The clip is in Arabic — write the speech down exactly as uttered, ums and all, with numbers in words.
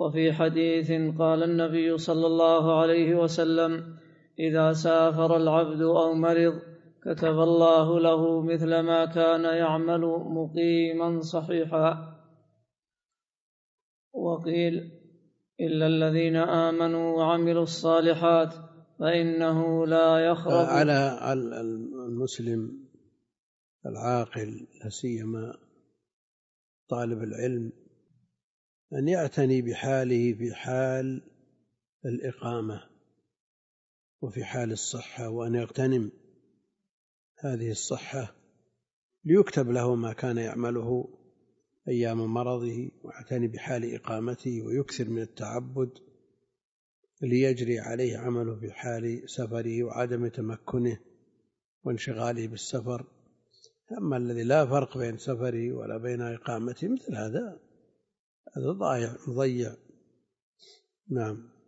وفي حديث قال النبي صلى الله عليه وسلم: إذا سافر العبد أو مرض كتب الله له مثل ما كان يعمل مقيما صحيحا. وقيل: إلا الذين آمنوا وعملوا الصالحات فإنه لا يخرج. على المسلم العاقل لا سيما طالب العلم أن يعتني بحاله في حال الإقامة وفي حال الصحة، وأن يغتنم هذه الصحة ليكتب له ما كان يعمله أيام مرضه، ويعتني بحال إقامته ويكثر من التعبد ليجري عليه عمله في حال سفره وعدم تمكنه وانشغاله بالسفر. أما الذي لا فرق بين سفره ولا بين إقامته مثل هذا هذا ضايع مضيع. نعم.